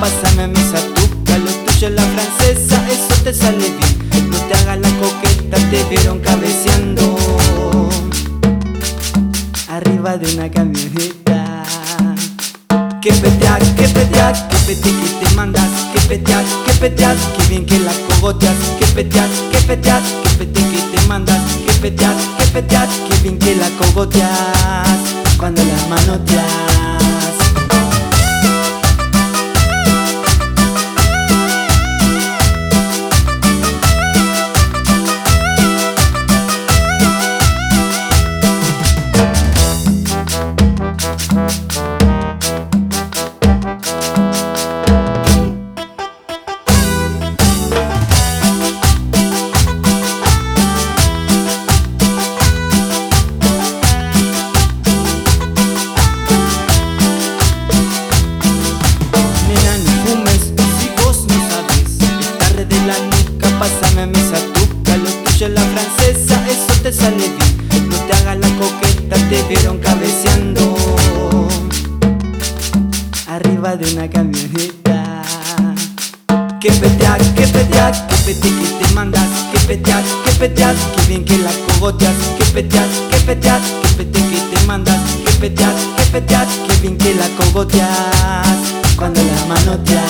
pásame mi satuca. Lo tuyo es la francesa, eso te sale bien. No te hagas la coqueta, te vieron cabeceando arriba de una camioneta. Que peteas, que peteas, que pete que te mandas. Que peteas, que bien que la cogoteas. Que peteas, que peteas, que pete que te mandas. Que peteas, que bien que la cogoteas cuando la manoteas. Pásame mi satuca, lo tuyo es la francesa, eso te sale bien. No te hagas la coqueta, te vieron cabeceando arriba de una camioneta. Que peteas, que pete que te mandas. Que peteas, que bien que la cogoteas. Que peteas, que pete que te mandas. Que peteas, que bien que la cogoteas cuando la manoteas.